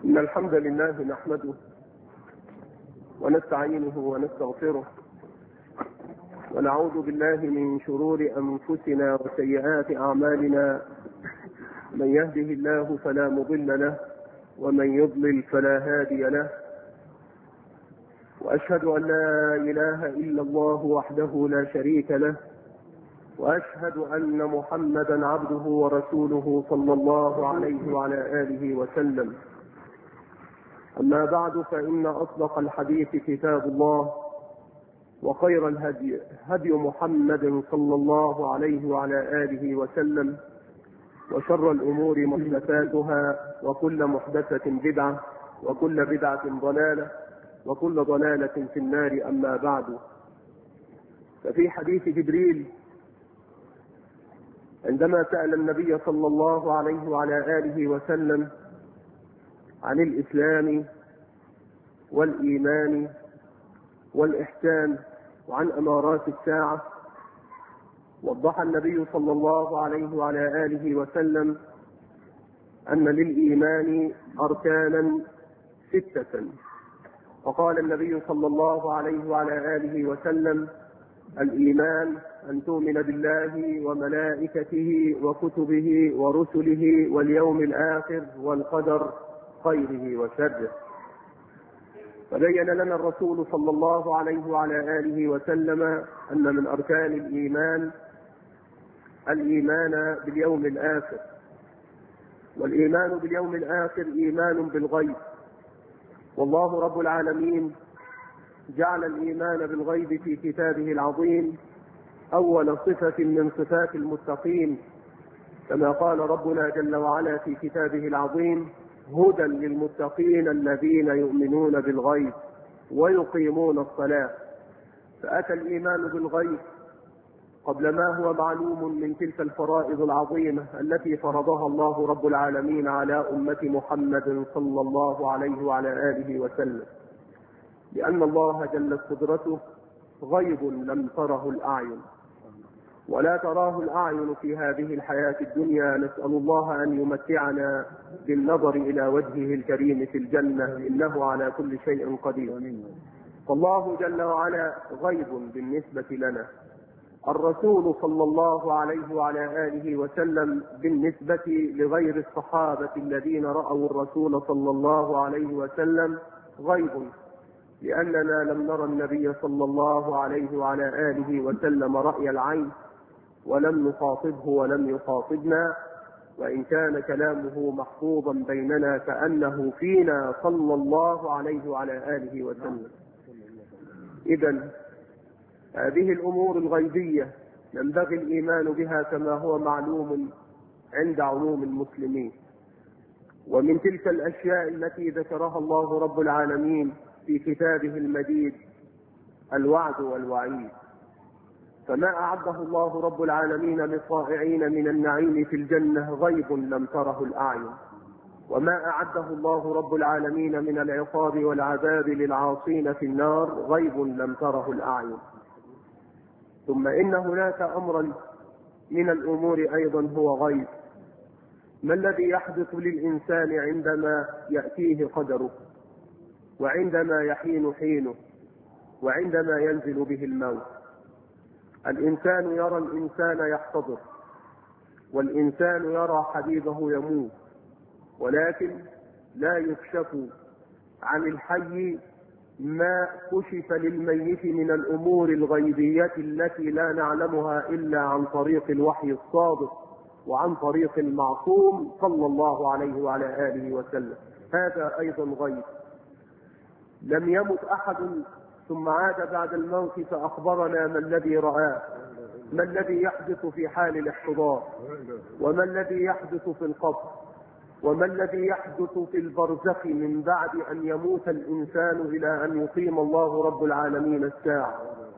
إن الحمد لله نحمده ونستعينه ونستغفره ونعوذ بالله من شرور أنفسنا وسيئات أعمالنا. من يهده الله فلا مضل له ومن يضلل فلا هادي له، وأشهد أن لا إله إلا الله وحده لا شريك له، وأشهد أن محمدا عبده ورسوله صلى الله عليه وعلى آله وسلم. أما بعد، فإن أصدق الحديث كتاب الله، وخير الهدي هدي محمد صلى الله عليه وعلى آله وسلم، وشر الأمور محدثاتها، وكل محدثة بدعة، وكل بدعة ضلالة، وكل ضلالة في النار. أما بعد، ففي حديث جبريل عندما سأل النبي صلى الله عليه وعلى آله وسلم عن الإسلام والإيمان والإحسان وعن أمارات الساعة، وضح النبي صلى الله عليه وعلى آله وسلم أن للإيمان أركانا 6. وقال النبي صلى الله عليه وعلى آله وسلم: الإيمان أن تؤمن بالله وملائكته وكتبه ورسله واليوم الآخر والقدر خيره وشره. فبين لنا الرسول صلى الله عليه وعلى آله وسلم أن من أركان الإيمان باليوم الآخر، والإيمان باليوم الآخر إيمان بالغيب. والله رب العالمين جعل الإيمان بالغيب في كتابه العظيم أول صفة من صفات المتقين، كما قال ربنا جل وعلا في كتابه العظيم: هدى للمتقين الذين يؤمنون بالغيب ويقيمون الصلاة. فأتى الإيمان بالغيب قبل ما هو معلوم من تلك الفرائض العظيمة التي فرضها الله رب العالمين على أمة محمد صلى الله عليه وعلى آله وسلم، لأن الله جلت قدرته غيب لم تره الأعين ولا تراه الأعين في هذه الحياة الدنيا. نسأل الله أن يمتعنا بالنظر إلى وجهه الكريم في الجنة، إنه على كل شيء قدير. فالله جل وعلا غيب بالنسبة لنا. الرسول صلى الله عليه وعلى آله وسلم بالنسبة لغير الصحابة الذين رأوا الرسول صلى الله عليه وسلم غيب، لأننا لم نرى النبي صلى الله عليه وعلى آله وسلم رأي العين، ولم نخاطبه ولم يخاطبنا، وإن كان كلامه محفوظا بيننا كأنه فينا صلى الله عليه وعلى آله وسلم. إذن هذه الأمور الغيبية ينبغي الإيمان بها كما هو معلوم عند عموم المسلمين. ومن تلك الأشياء التي ذكرها الله رب العالمين في كتابه المجيد الوعد والوعيد. فما أعده الله رب العالمين للطائعين من النعيم في الجنة غيب لم تره الأعين، وما أعده الله رب العالمين من العقاب والعذاب للعاصين في النار غيب لم تره الأعين. ثم إن هناك أمرا من الأمور أيضا هو غيب. ما الذي يحدث للإنسان عندما يأتيه قدره، وعندما يحين حينه، وعندما ينزل به الموت؟ الإنسان يرى الإنسان يحتضر، والإنسان يرى حبيبه يموت، ولكن لا يكشف عن الحي ما كشف للميت من الأمور الغيبية التي لا نعلمها إلا عن طريق الوحي الصادق وعن طريق المعصوم صلى الله عليه وعلى آله وسلم. هذا أيضا غيب. لم يمت أحد ثم عاد بعد الموت فأخبرنا ما الذي رآه، ما الذي يحدث في حال الاحتضار، وما الذي يحدث في القبر، وما الذي يحدث في البرزخ من بعد أن يموت الإنسان إلى أن يقيم الله رب العالمين الساعة.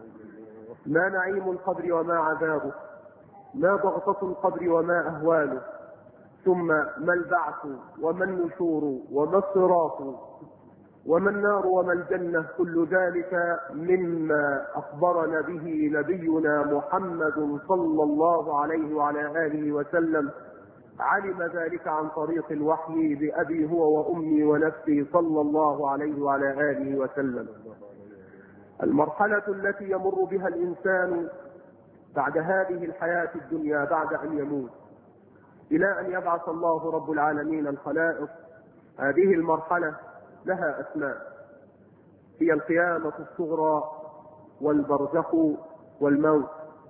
ما نعيم القبر وما عذابه، ما ضغطة القبر وما أهواله، ثم ما البعث وما النشور وما الصراط وما النار وما الجنة. كل ذلك مما أخبرنا به نبينا محمد صلى الله عليه وعلى آله وسلم علم ذلك عن طريق الوحي بأبي هو وأمي ونفسي صلى الله عليه وعلى آله وسلم. المرحلة التي يمر بها الإنسان بعد هذه الحياة الدنيا بعد أن يموت إلى أن يبعث الله رب العالمين الخلائق، هذه المرحلة لها أسماء، هي القيامة الصغرى والبرزخ والموت.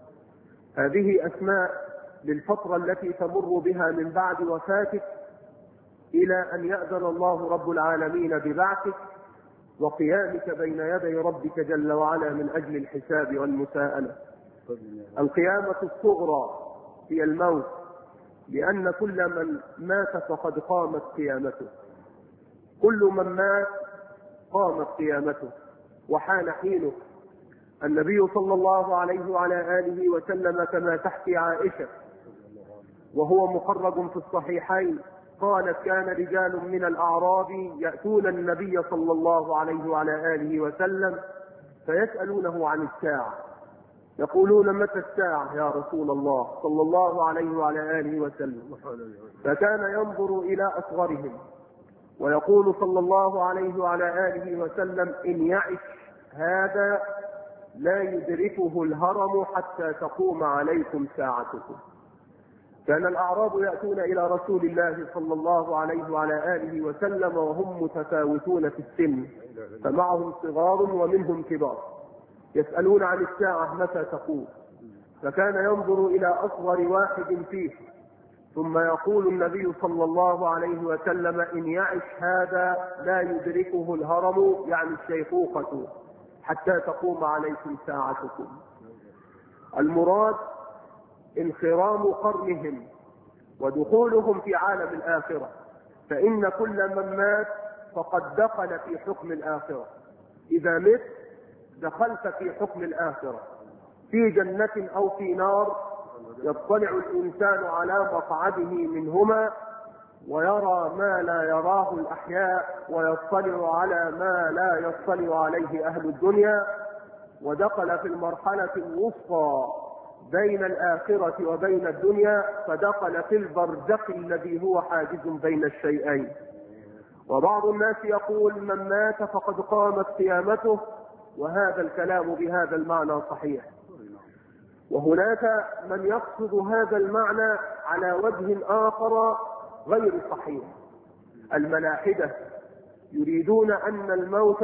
هذه أسماء للفترة التي تمر بها من بعد وفاتك إلى أن يأذن الله رب العالمين ببعثك وقيامك بين يدي ربك جل وعلا من أجل الحساب والمساءلة. القيامة الصغرى هي الموت، لأن كل من مات فقد قامت قيامته، كل من مات قامت قيامته وحان حينه. النبي صلى الله عليه وعلى آله وسلم كما تحكي عائشة وهو مخرج في الصحيحين قالت: كان رجال من الأعراب يأتون النبي صلى الله عليه وعلى آله وسلم فيسألونه عن الساعة، يقولون: متى الساعة يا رسول الله صلى الله عليه وعلى آله وسلم؟ فكان ينظر إلى أصغرهم ويقول صلى الله عليه وعلى آله وسلم: إن يعش هذا لا يدركه الهرم حتى تقوم عليكم ساعتكم. كان الأعراب يأتون إلى رسول الله صلى الله عليه وعلى آله وسلم وهم متفاوتون في السن، فمعهم صغار ومنهم كبار، يسألون عن الساعة متى تقوم، فكان ينظر إلى أصغر واحد فيه ثم يقول النبي صلى الله عليه وسلم: إن يعش هذا لا يدركه الهرم، يعني الشيخوخة، حتى تقوم عليكم ساعتكم. المراد انخرام قرنهم ودخولهم في عالم الآخرة، فإن كل من مات فقد دخل في حكم الآخرة. إذا مت دخلت في حكم الآخرة، في جنة أو في نار، يطلع الإنسان على مقعده منهما ويرى ما لا يراه الأحياء ويطلع على ما لا يطلع عليه أهل الدنيا، ودخل في المرحلة الوسطى بين الآخرة وبين الدنيا، فدخل في البرزخ الذي هو حاجز بين الشيئين. وبعض الناس يقول: من مات فقد قامت قيامته، وهذا الكلام بهذا المعنى صحيح. وهناك من يقصد هذا المعنى على وجه آخر غير صحيح. الملاحدة يريدون أن الموت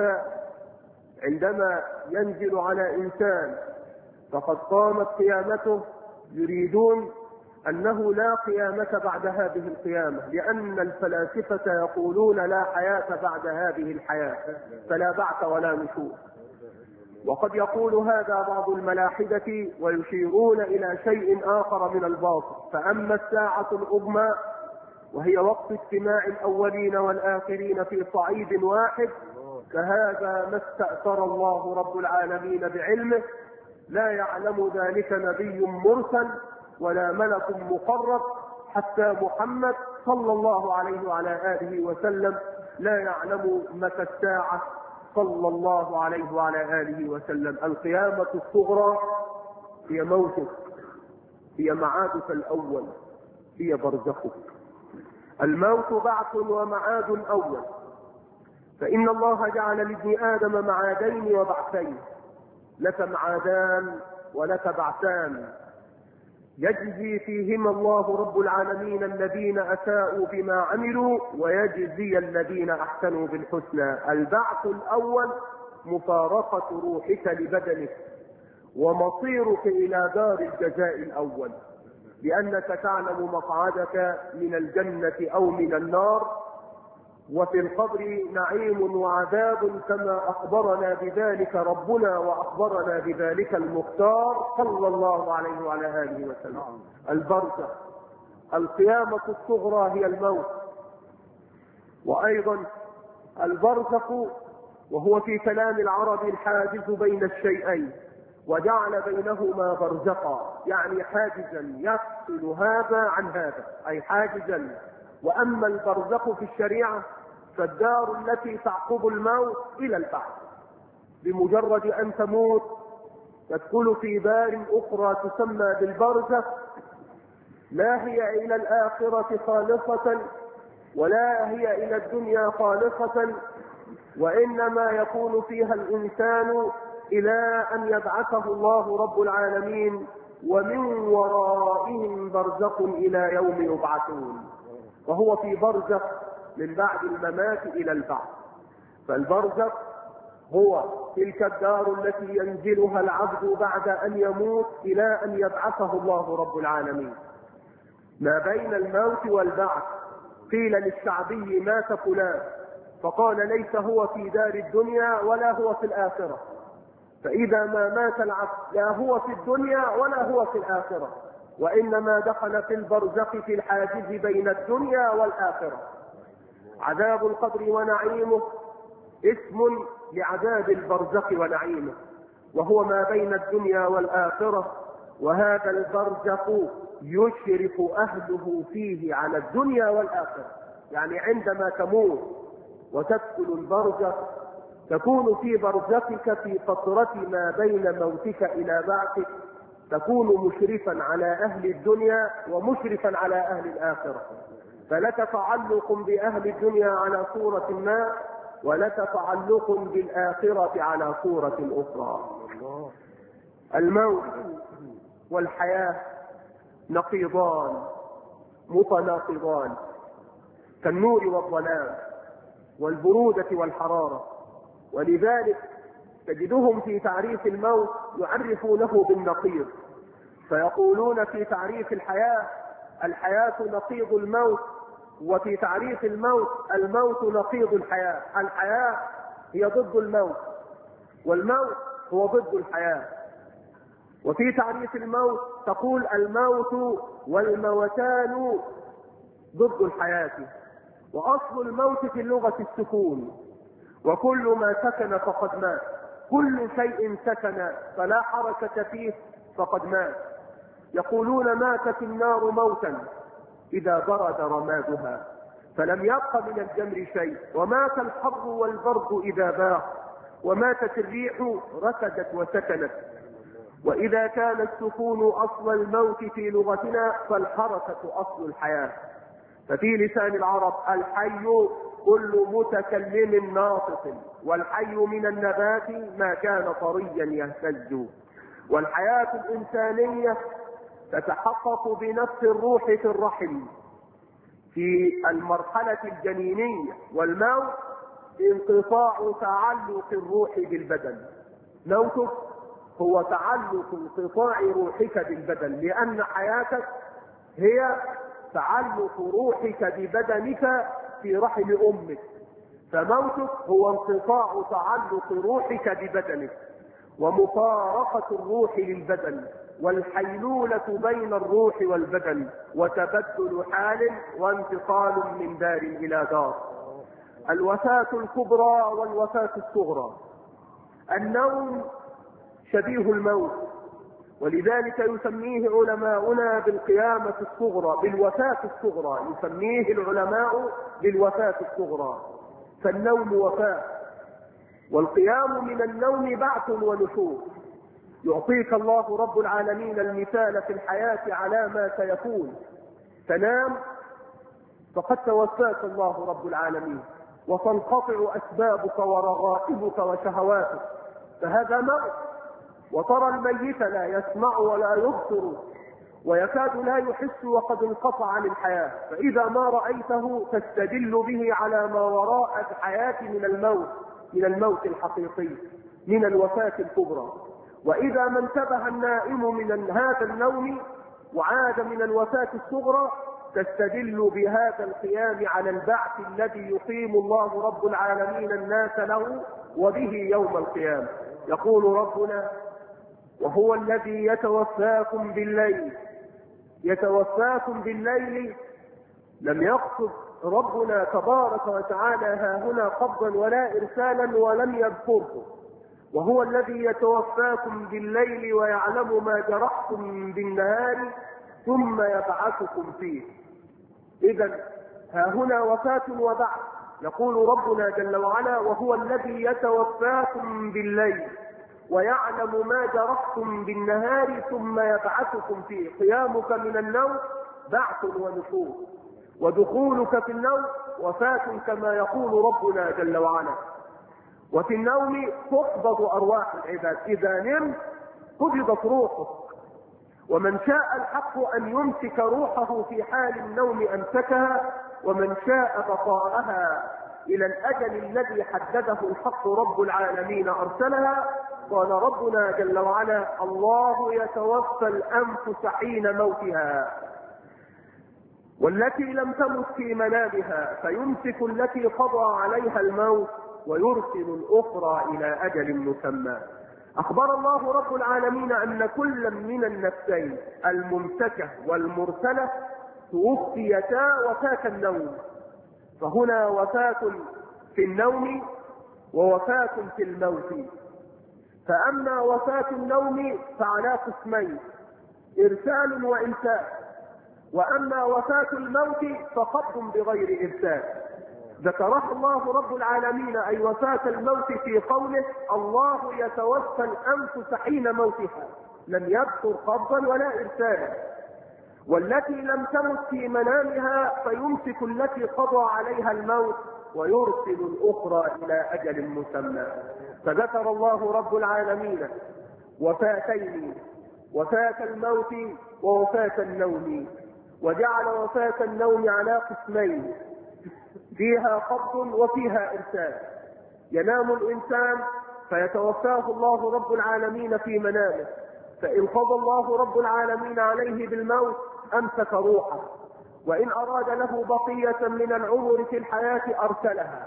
عندما ينزل على إنسان فقد قامت قيامته، يريدون أنه لا قيامة بعد هذه القيامة، لأن الفلاسفة يقولون لا حياة بعد هذه الحياة، فلا بعث ولا نشور. وقد يقول هذا بعض الملاحدة ويشيرون إلى شيء آخر من الباطل. فأما الساعة العظمى وهي وقت اجتماع الأولين والآخرين في صعيد واحد، فهذا ما استأثر الله رب العالمين بعلمه، لا يعلم ذلك نبي مرسل ولا ملك مقرب، حتى محمد صلى الله عليه وعلى آله وسلم لا يعلم متى الساعة صلى الله عليه وعلى آله وسلم. القيامة الصغرى هي موتك، هي معادك الأول، هي برزخك. الموت بعث ومعاد أول، فإن الله جعل لابن آدم معادين وبعثين، لك معادان ولك بعثان، يجزي فيهما الله رب العالمين الذين أساءوا بما عملوا ويجزي الذين أحسنوا بالحسنى. البعث الأول مفارقة روحك لبدنك ومصيرك إلى دار الجزاء الأول، لأنك تعلم مقعدك من الجنة أو من النار، وفي القبر نعيم وعذاب كما أخبرنا بذلك ربنا وأخبرنا بذلك المختار صلى الله عليه وعلى آله وسلم. البرزخ، القيامة الصغرى هي الموت. وأيضا البرزخ وهو في كلام العرب الحاجز بين الشيئين، وجعل بينهما برزقا، يعني حاجزا يفصل هذا عن هذا، أي حاجزا. وأما البرزخ في الشريعة فالدار التي تعقب الموت إلى البعث، بمجرد أن تموت تدخل في دار أخرى تسمى بالبرزخ، لا هي إلى الآخرة خالصة ولا هي إلى الدنيا خالصة، وإنما يكون فيها الإنسان إلى أن يبعثه الله رب العالمين، ومن ورائهم برزخ إلى يوم يبعثون. وهو في برزخ من بعد الممات إلى البعث. فالبرزخ هو تلك الدار التي ينزلها العبد بعد أن يموت إلى أن يبعثه الله رب العالمين. ما بين الموت والبعث. قيل للشعبي مات فلان، فقال ليس هو في دار الدنيا ولا هو في الآخرة. فإذا ما مات العبد لا هو في الدنيا ولا هو في الآخرة، وإنما دخل في البرزخ في الحاجز بين الدنيا والآخرة. عذاب القبر ونعيمه اسم لعذاب البرزخ ونعيمه، وهو ما بين الدنيا والآخرة. وهذا البرزخ يشرف أهله فيه على الدنيا والآخرة. يعني عندما تموت وتدخل البرزخ تكون في برزخك في فترة ما بين موتك إلى بعثك، تكون مشرفا على أهل الدنيا ومشرفا على أهل الآخرة. فلك تعلق بأهل الدنيا على صورة ما، ولك تعلق بالآخرة على صورة أخرى. الموت والحياة نقيضان متناقضان، كالنور والظلام والبرودة والحرارة. ولذلك تجدهم في تعريف الموت يعرفونه بالنقيض، فيقولون في تعريف الحياة: الحياة نقيض الموت. وفي تعريف الموت: الموت نقيض الحياة. الحياة هي ضد الموت، والموت هو ضد الحياة. وفي تعريف الموت تقول: الموت والموتان ضد الحياة. وأصل الموت في اللغة السكون، وكل ما سكن فقد مات. كل شيء سكن فلا حركة فيه فقد مات. يقولون: ماتت النار موتا إذا برد رمادها فلم يبق من الجمر شيء، ومات الحر والبرد إذا باق، وماتت الريح ركدت وسكنت. وإذا كان السكون أصل الموت في لغتنا فالحركة أصل الحياة. ففي لسان العرب الحي كل متكلم ناطق، والحي من النبات ما كان طريا يهتز. والحياة الإنسانية تتحقق بنفس الروح في الرحم في المرحلة الجنينية، والموت انقطاع تعلق الروح بالبدن. موتك هو تعلق انقطاع روحك بالبدن، لأن حياتك هي تعلق روحك ببدنك في رحم أمك. فموتك هو انقطاع تعلق روحك ببدنك ومفارقة الروح للبدن، والحيلولة بين الروح والبدن، وتبدل حال وانتقال من دار إلى دار. الوفاة الكبرى والوفاة الصغرى. النوم شبيه الموت، ولذلك يسميه علماؤنا بالقيامة الصغرى، بالوفاة الصغرى. يسميه العلماء بالوفاة الصغرى. فالنوم وفاة، والقيام من النوم بعث ونشور. يعطيك الله رب العالمين المثال في الحياة على ما سيكون. تنام فقد توفاك الله رب العالمين، وتنقطع أسبابك ورغائبك وشهواتك، فهذا موت. وترى الميت لا يسمع ولا يبصر ويكاد لا يحس وقد انقطع عن الحياة، فإذا ما رأيته تستدل به على ما وراء الحياة من الموت الحقيقي، من الوفاة الكبرى. وإذا ما انتبه النائم من هذا النوم وعاد من الوفاة الصغرى تستدل بهذا القيام على البعث الذي يقيم الله رب العالمين الناس له وبه يوم القيامة. يقول ربنا: وهو الذي يتوفاكم بالليل. يتوفاكم بالليل لم يقصد ربنا تبارك وتعالى هاهنا قبضا ولا إرسالا ولم يذكره. وهو الذي يتوفاكم بالليل ويعلم ما جرحتم بالنهار ثم يبعثكم فيه. إذن هاهنا وفاة وبعث. يقول ربنا جل وعلا: وهو الذي يتوفاكم بالليل ويعلم ما جرحتم بالنهار ثم يبعثكم فيه. قيامك من النوم بعث ونشور، ودخولك في النوم وفاة كما يقول ربنا جل وعلا. وفي النوم تقبض أرواح العباد، إذا نمت قبضت روحك، ومن شاء الحق أن يمسك روحه في حال النوم أمسكها، ومن شاء بقاءها إلى الأجل الذي حدده الحق رب العالمين أرسلها. قال ربنا جل وعلا: الله يتوفى الأنفس حين موتها والتي لم تمت في منامها فيمسك التي قضى عليها الموت ويرسل الأخرى إلى أجل مسمى. أخبر الله رب العالمين أن كل من النفسين الممسكة والمرسلة توفيتا وفاة النوم، فهنا وفاة في النوم ووفاة في الموت. فأما وفاة النوم فعلى قسمين: إرسال وإمساك، وأما وفاة الموت فقبض بغير إرسال. ذكرها الله رب العالمين أي وفاة الموت في قوله: الله يتوفى الأنفس حين موتها، لم يذكر قبضا ولا إرسالا. والتي لم تمت في منامها فيمسك التي قضى عليها الموت ويرسل الأخرى إلى أجل مسمى. فذكر الله رب العالمين وفاتين: وفاة الموت ووفاة النوم، وجعل وفاة النوم على قسمين: فيها قبض وفيها إرسال. ينام الإنسان فيتوفاه الله رب العالمين في منامه، فإن قضى الله رب العالمين عليه بالموت أمسك روحه، وإن أراد له بقية من العمر في الحياة أرسلها.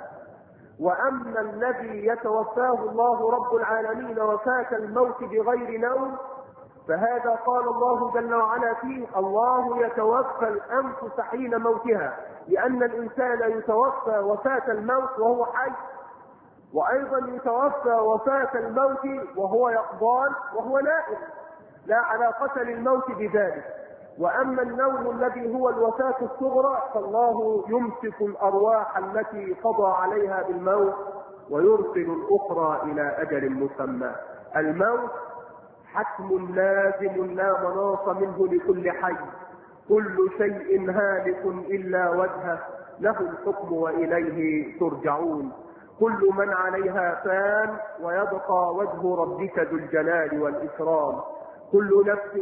وأما الذي يتوفاه الله رب العالمين وفاة الموت بغير نوم فهذا قال الله جل وعلا فيه: الله يتوفى الأنفس حين موتها، لأن الإنسان يتوفى وفاة الموت وهو حي، وأيضا يتوفى وفاة الموت وهو يقظان وهو نائم، لا علاقة للموت بذلك. وأما النوم الذي هو الوفاة الصغرى فالله يمسك الأرواح التي قضى عليها بالموت ويرسل الأخرى إلى أجل مسمى. الموت حتم لازم لا مناص منه لكل حي، كل شيء هالك إلا وجهه، له الحكم وإليه ترجعون. كل من عليها فان ويبقى وجه ربك ذو الجلال والإكرام. كل نفس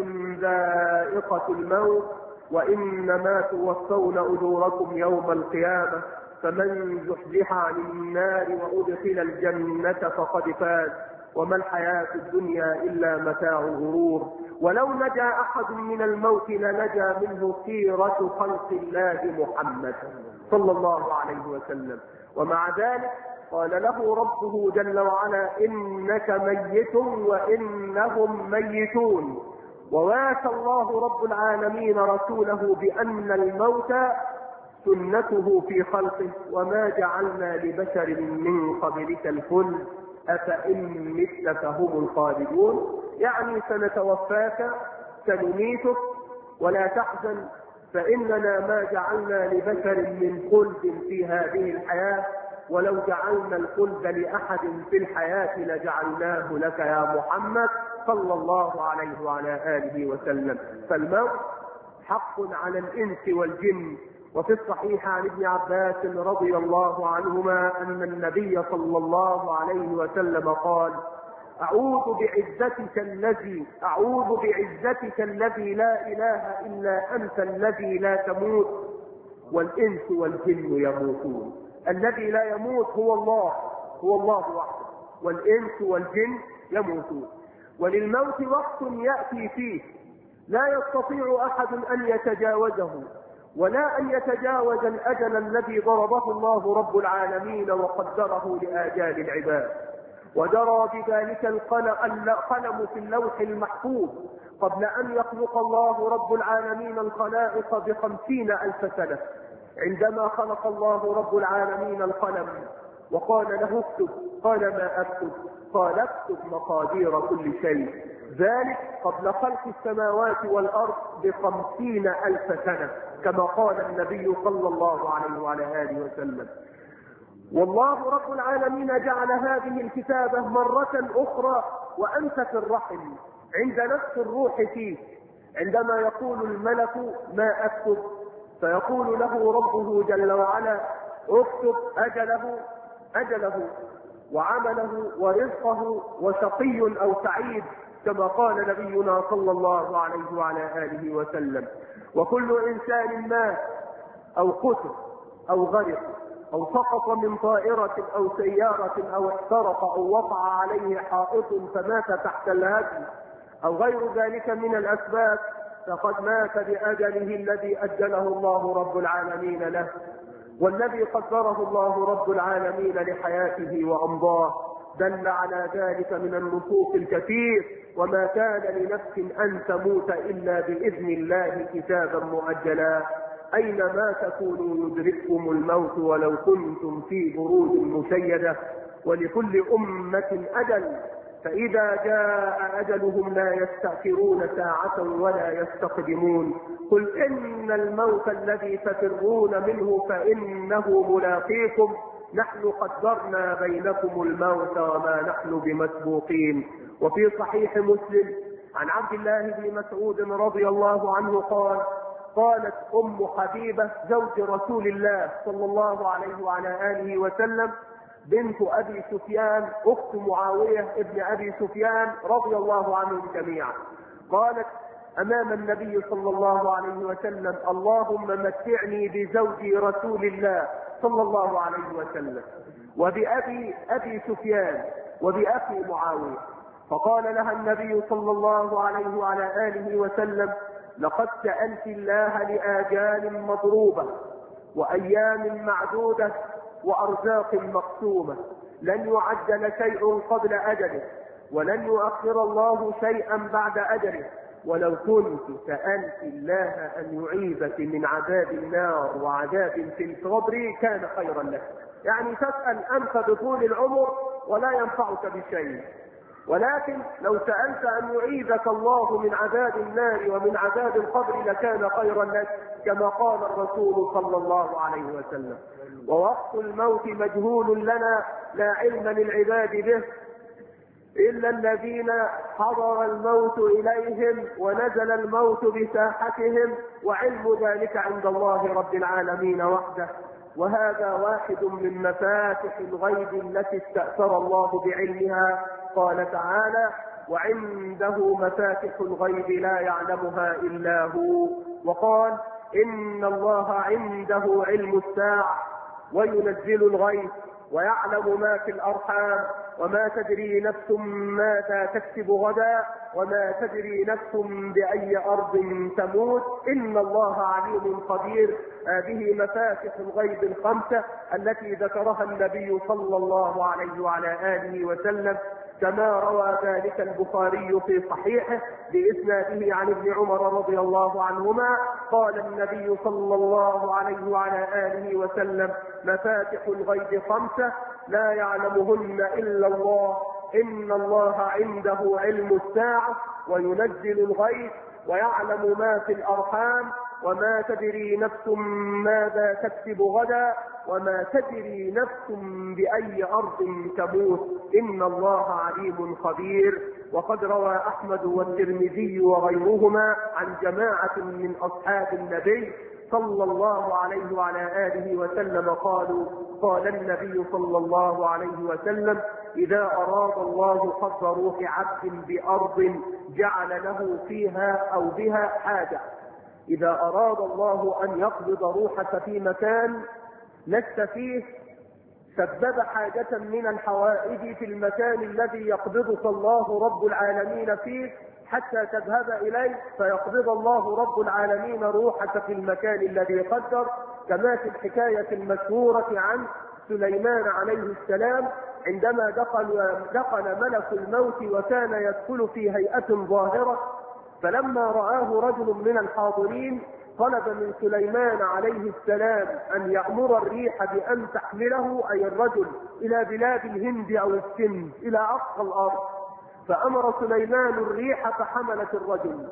ذائقة الموت وإنما توفون أجوركم يوم القيامة، فمن زحزح عن النار وأدخل الجنة فقد فاز، وما الحياة الدنيا إلا متاع الغرور. ولو نجا أحد من الموت لنجا منه خيرة خلق الله محمد صلى الله عليه وسلم. ومع ذلك قال له ربه جل وعلا: إنك ميت وإنهم ميتون. وواسى الله رب العالمين رسوله بأن الموت سنته في خلقه، وما جعلنا لبشر من قبلك الخلد أفإن مت فهم الخالدون. يعني سنتوفاك سنميتك، ولا تحزن فإننا ما جعلنا لبشر من خلد في هذه الحياة، ولو جعلنا الخلد لأحد في الحياة لجعلناه لك يا محمد صلى الله عليه وعلى آله وسلم. فالموت حق على الإنس والجن. وفي الصحيح عن ابن عباس رضي الله عنهما أن النبي صلى الله عليه وسلم قال: أعوذ بعزتك الذي لا إله إلا أنت الذي لا تموت، والإنس والجن يموتون. الذي لا يموت هو الله وحده، والإنس والجن يموتون. وللموت وقت يأتي فيه لا يستطيع أحد أن يتجاوزه، ولا أن يتجاوز الأجل الذي ضربه الله رب العالمين وقدره لآجال العباد. وجرى بذلك القلم في اللوح المحفوظ قبل أن يخلق الله رب العالمين الخلائق ب50,000 سنة. عندما خلق الله رب العالمين القلم وقال له اكتب، قال ما اكتب؟ قال اكتب مقادير كل شيء. ذلك قبل خلق السماوات والأرض ب50,000 سنة، كما قال النبي صلى الله عليه وعلى آله وسلم. والله رب العالمين جعل هذه الكتابة مرة أخرى وأنت في الرحم عند نفس الروح فيه، عندما يقول الملك ما أكتب، فيقول له ربه جل وعلا اكتب أجله وعمله ورزقه وشقي أو سعيد، كما قال نبينا صلى الله عليه وعلى آله وسلم. وكل إنسان مات أو قتل أو غرق أو سقط من طائرة أو سيارة أو احترق أو وقع عليه حائط فمات تحت الهدم أو غير ذلك من الأسباب، فقد مات بأجله الذي أجله الله رب العالمين له، والذي قدره الله رب العالمين لحياته وأمضاه. دل على ذلك من النصوص الكثير: وما كان لنفس أن تموت إلا بإذن الله كتابا مؤجلا، أينما تكونوا يدرككم الموت ولو كنتم في بروج مشيدة، ولكل أمة أجل، فإذا جاء أجلهم لا يستأخرون ساعة ولا يستقدمون. قل إن الموت الذي تفرون منه فإنه ملاقيكم، نحن قدرنا بينكم الموت وما نحن بمسبوقين. وفي صحيح مسلم عن عبد الله بن مسعود رضي الله عنه قال: قالت أم حبيبة زوج رسول الله صلى الله عليه وعلى آله وسلم بنت أبي سفيان أخت معاوية ابن أبي سفيان رضي الله عنهم جميعا، قالت أمام النبي صلى الله عليه وسلم: اللهم متعني بزوج رسول الله صلى الله عليه وسلم وبأبي سفيان وبأخي معاوية. فقال لها النبي صلى الله عليه وعلى آله وسلم: لقد سألت الله لآجال مضروبة وأيام معدودة وأرزاق مقسومة، لن يعجل شيء قبل أجله ولن يؤخر الله شيئا بعد أجله، ولو كنت سألت الله أن يعيذك من عذاب النار وعذاب في القبر كان خيرا لك. يعني تسأل أنت بطول العمر ولا ينفعك بشيء، ولكن لو سألت أن يعيذك الله من عذاب النار ومن عذاب القبر لكان خيرا لك، كما قال الرسول صلى الله عليه وسلم: ووقت الموت مجهول لنا لا علم للعباد به إلا الذين حضر الموت إليهم ونزل الموت بساحتهم، وعلم ذلك عند الله رب العالمين وحده. وهذا واحد من مفاتح الغيب التي استأثر الله بعلمها. قال تعالى: وعنده مفاتح الغيب لا يعلمها إلا هو. وقال: إن الله عنده علم الساعة وينزل الغيث ويعلم ما في الأرحام وما تدري نفس ماذا تكسب غدا وما تدري نفس بأي أرض تموت، إن الله عليم قدير. هذه مفاتح الغيب الخمسة التي ذكرها النبي صلى الله عليه وعلى آله وسلم، كما روى ذلك البخاري في صحيحه بإسناده عن ابن عمر رضي الله عنهما قال النبي صلى الله عليه وعلى آله وسلم: مفاتح الغيب خمسة لا يعلمهن إلا الله، إن الله عنده علم الساعة وينزل الغيث ويعلم ما في الأرحام وما تدري نفس ماذا تكسب غدا وما تدري نفس بأي أرض تموت، إن الله عليم خبير. وقد روى أحمد والترمذي وغيرهما عن جماعة من أصحاب النبي صلى الله عليه وعلى آله وسلم قالوا: قال النبي صلى الله عليه وسلم: إذا أراد الله قبض روح عبد بأرض جعل له فيها أو بها حاجة. إذا أراد الله أن يقبض روحك في مكان لست فيه سبب حاجة من الحوائج في المكان الذي يقبضك الله رب العالمين فيه حتى تذهب إليه، فيقبض الله رب العالمين روحك في المكان الذي قدر، كما في الحكاية المشهورة عن سليمان عليه السلام عندما دخل ملك الموت وكان يدخل في هيئة ظاهرة، فلما رآه رجل من الحاضرين طلب من سليمان عليه السلام أن يأمر الريح بأن تحمله، أي الرجل، إلى بلاد الهند أو السند إلى أقصى الأرض. فأمر سليمان الريح فحملت الرجل،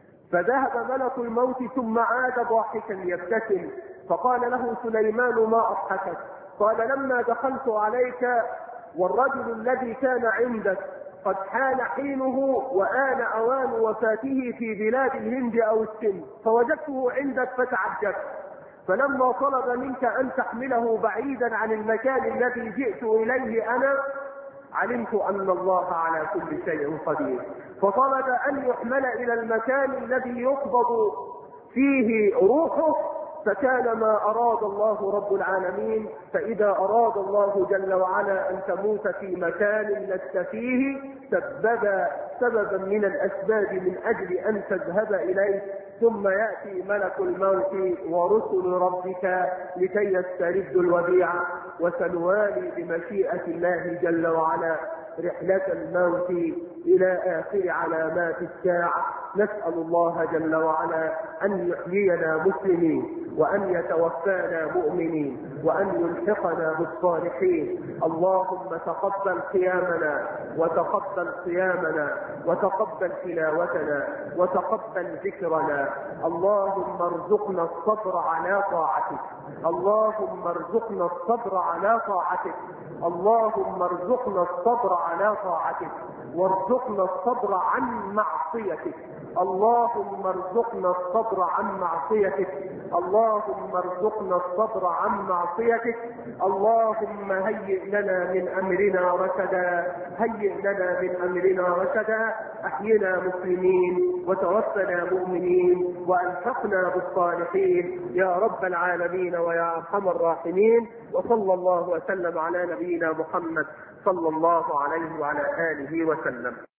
فذهب ملك الموت ثم عاد ضاحكا يبتسم، فقال له سليمان: ما أضحكك؟ قال: لما دخلت عليك والرجل الذي كان عندك قد حان حينه وآن أوان وفاته في بلاد الهند أو السند، فوجدته عندك فتعجبت، فلما طلب منك أن تحمله بعيدا عن المكان الذي جئت إليه أنا علمت أن الله على كل شيء قدير، فطلب أن يحمل إلى المكان الذي يقبض فيه روحه، فكان ما أراد الله رب العالمين. فإذا أراد الله جل وعلا أن تموت في مكان لست فيه سببا من الأسباب من أجل أن تذهب إليه، ثم يأتي ملك الموت ورسل ربك لكي يستردوا الوديعة، وسنوالي بمشيئة الله جل وعلا رحلة الموت إلى آخر علامات الساعة. نسأل الله جل وعلا أن يحيينا مسلمين، وأن يتوفانا مؤمنين، وأن يلحقنا بالصالحين. اللهم تقبل قيامنا، وتقبل صيامنا، وتقبل تلاوتنا، وتقبل ذكرنا. اللهم ارزقنا الصبر على طاعتك، اللهم ارزقنا الصبر على طاعتك، اللهم ارزقنا الصبر على طاعتك، وارزقنا الصبر عن معصيتك. اللهم ارزقنا الصبر عن معصيتك، اللهم ارزقنا الصبر عن معصيتك. اللهم هيئ لنا من امرنا رشدا، هيئ لنا من امرنا رشدا. احينا مسلمين وتوفنا مؤمنين والحقنا بالصالحين يا رب العالمين ويا ارحم الراحمين. وصلى الله وسلم على نبينا محمد صلى الله عليه وعلى اله وسلم.